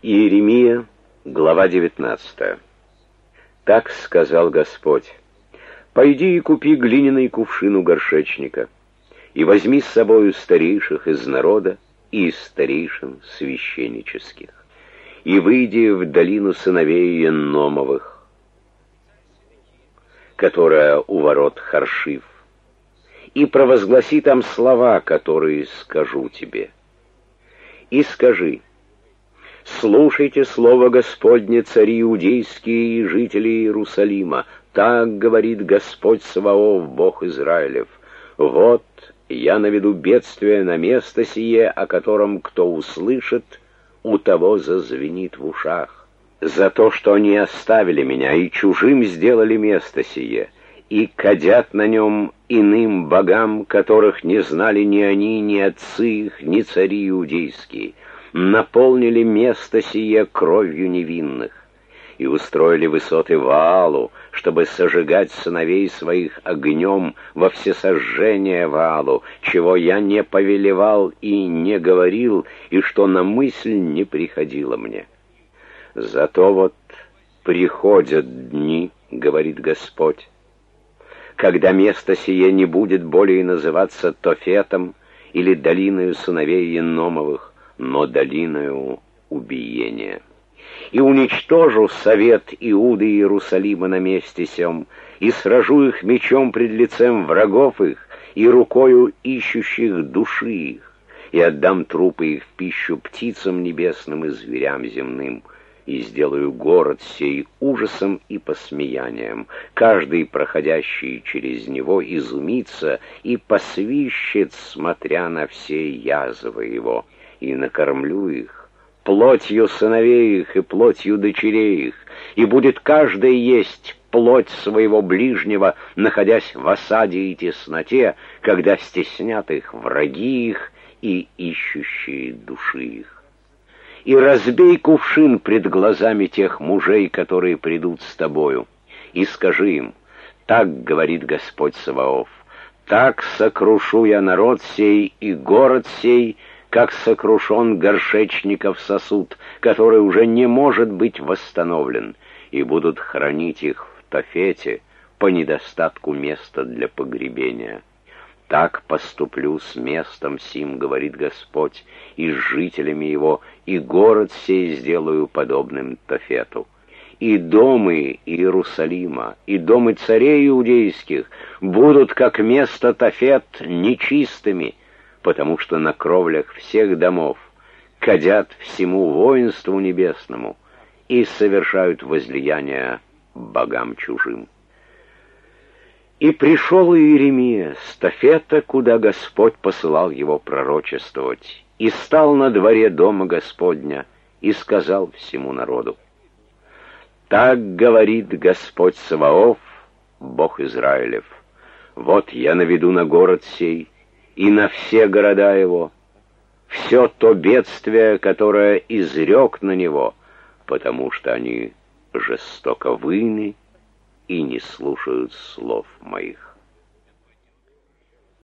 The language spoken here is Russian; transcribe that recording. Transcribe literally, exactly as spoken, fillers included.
Иеремия, глава девятнадцатая. Так сказал Господь: «Пойди и купи глиняный кувшин у горшечника, и возьми с собою старейших из народа и из старейшин священнических, и выйди в долину сыновей Енномовых, которая у ворот Харшиф, и провозгласи там слова, которые скажу тебе. И скажи: слушайте слово Господне, цари иудейские и жители Иерусалима. Так говорит Господь Саваоф, Бог Израилев: вот я наведу бедствие на место сие, о котором кто услышит, у того зазвенит в ушах, за то, что они оставили меня и чужим сделали место сие, и кадят на нем иным богам, которых не знали ни они, ни отцы их, ни цари иудейские, наполнили место сие кровью невинных, и устроили высоты Ваалу, чтобы сожигать сыновей своих огнем во всесожжение Ваалу, чего я не повелевал и не говорил, и что на мысль не приходило мне. Зато вот приходят дни, говорит Господь, когда место сие не будет более называться Тофетом или долиною сыновей Енномовых, но долиною убиения. И уничтожу совет Иуды и Иерусалима на месте сем, и сражу их мечом пред лицем врагов их и рукою ищущих души их, и отдам трупы их в пищу птицам небесным и зверям земным, и сделаю город сей ужасом и посмеянием. Каждый, проходящий через него, изумится и посвищет, смотря на все язвы его, и накормлю их плотью сыновей их и плотью дочерей их, и будет каждый есть плоть своего ближнего, находясь в осаде и тесноте, когда стеснят их враги их и ищущие души их. И разбей кувшин пред глазами тех мужей, которые придут с тобою, и скажи им: так говорит Господь Саваоф, так сокрушу я народ сей и город сей, как сокрушен горшечников сосуд, который уже не может быть восстановлен, и будут хранить их в Тофете по недостатку места для погребения. Так поступлю с местом сим, говорит Господь, и с жителями его, и город сей сделаю подобным Тофету. И домы Иерусалима, и домы царей иудейских будут, как место Тофет, нечистыми, потому что на кровлях всех домов кадят всему воинству небесному и совершают возлияния богам чужим. И пришел Иеремия с Тофета, куда Господь посылал его пророчествовать, и стал на дворе дома Господня, и сказал всему народу: так говорит Господь Саваоф, Бог Израилев: вот я наведу на город сей и на все города его все то бедствие, которое изрек на него, потому что они жестоковыйны и не слушают слов моих.